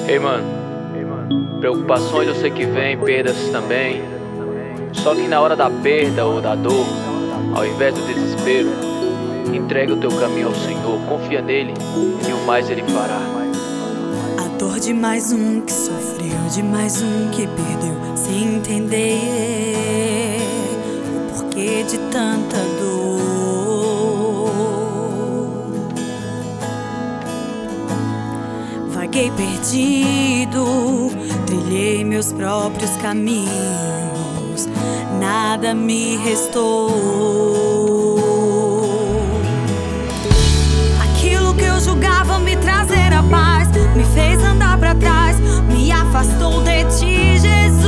Ei, mano, preocupações eu sei que vem, perdas também. Só que na hora da perda ou da dor, ao invés do desespero, entrega o teu caminho ao Senhor, confia nele e o mais ele fará. A dor de mais um que sofreu, de mais um que perdeu, sem entender o porquê de tanta dor. Vaguei perdido, trilhei meus próprios caminhos, nada me restou. Aquilo que eu julgava me trazer a paz me fez andar pra trás, me afastou de ti, Jesus.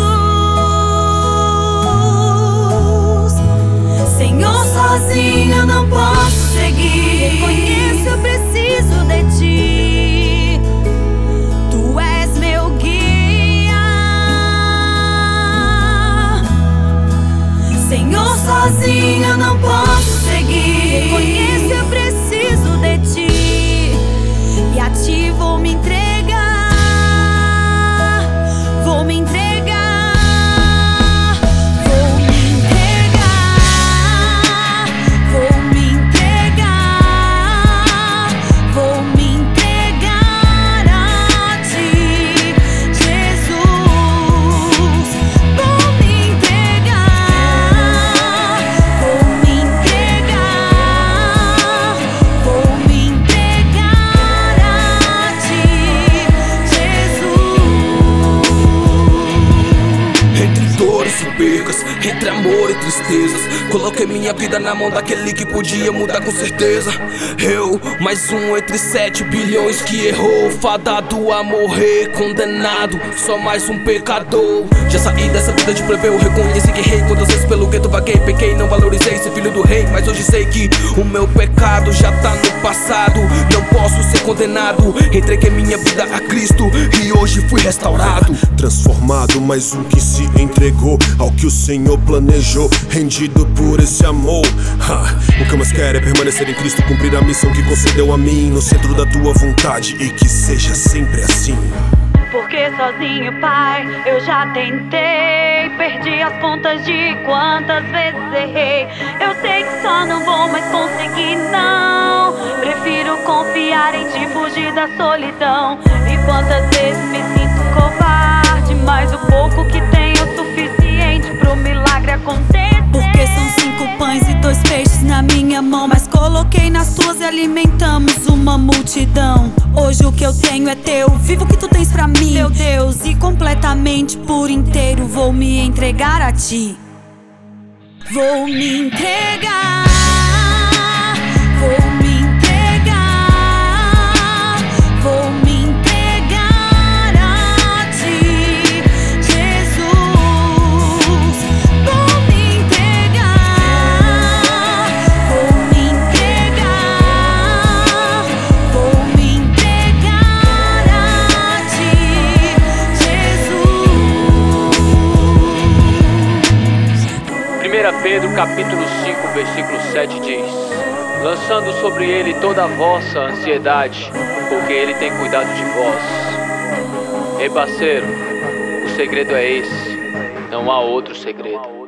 Senhor, sozinho eu não posso seguir, reconheço, eu preciso de ti. Tu és meu guia. Senhor, sozinho eu não posso seguir, reconheço, eu preciso de ti. E a ti vou me entregar, vou me entregar, vou me entregar, vou me entregar, vou me entregar a ti, Jesus. Vou me entregar, vou me entregar, vou me entregar a ti, Jesus. Entre dores e percas, entre amor e tristezas, coloquei minha vida na mão daquele que podia mudar com certeza. Eu, mais um entre 7 bilhões que errou, fadado a morrer, condenado, só mais um pecador. Já saí dessa vida de plebeu, reconheci que errei quantas vezes pelo gueto vaguei, pequei, não valorizei ser filho do rei. Mas hoje sei que o meu pecado já tá no passado, não posso ser condenado. Entreguei minha vida a Cristo e hoje fui restaurado. Transformado, mais um que se entregou ao que o Senhor planejou, rendido por esse amor. O que eu mais quero é permanecer em Cristo, cumprir a missão que concedeu a mim, no centro da tua vontade, e que seja sempre assim. Porque sozinho, Pai, eu já tentei, perdi as contas de quantas vezes errei. Eu sei que só não vou mais conseguir, não. Prefiro confiar em ti, fugir da solidão. E quantas vezes me sinto covarde, mas o pouco que tenho é suficiente pro milagre acontecer. Porque são 5 pães e 2 peixes na minha mão, mas coloquei nas tuas e alimentamos uma multidão. Hoje o que eu tenho é teu, vivo o que tu tens pra mim, meu Deus, e completamente por inteiro vou me entregar a ti. Vou me entregar, vou me entregar, vou me entregar a ti, Jesus. Vou me entregar, vou me entregar, vou me entregar a ti, Jesus. 1 Pedro capítulo 5, versículo 7 diz: lançando sobre ele toda a vossa ansiedade, porque ele tem cuidado de vós. Ei, parceiro, o segredo é esse, não há outro segredo.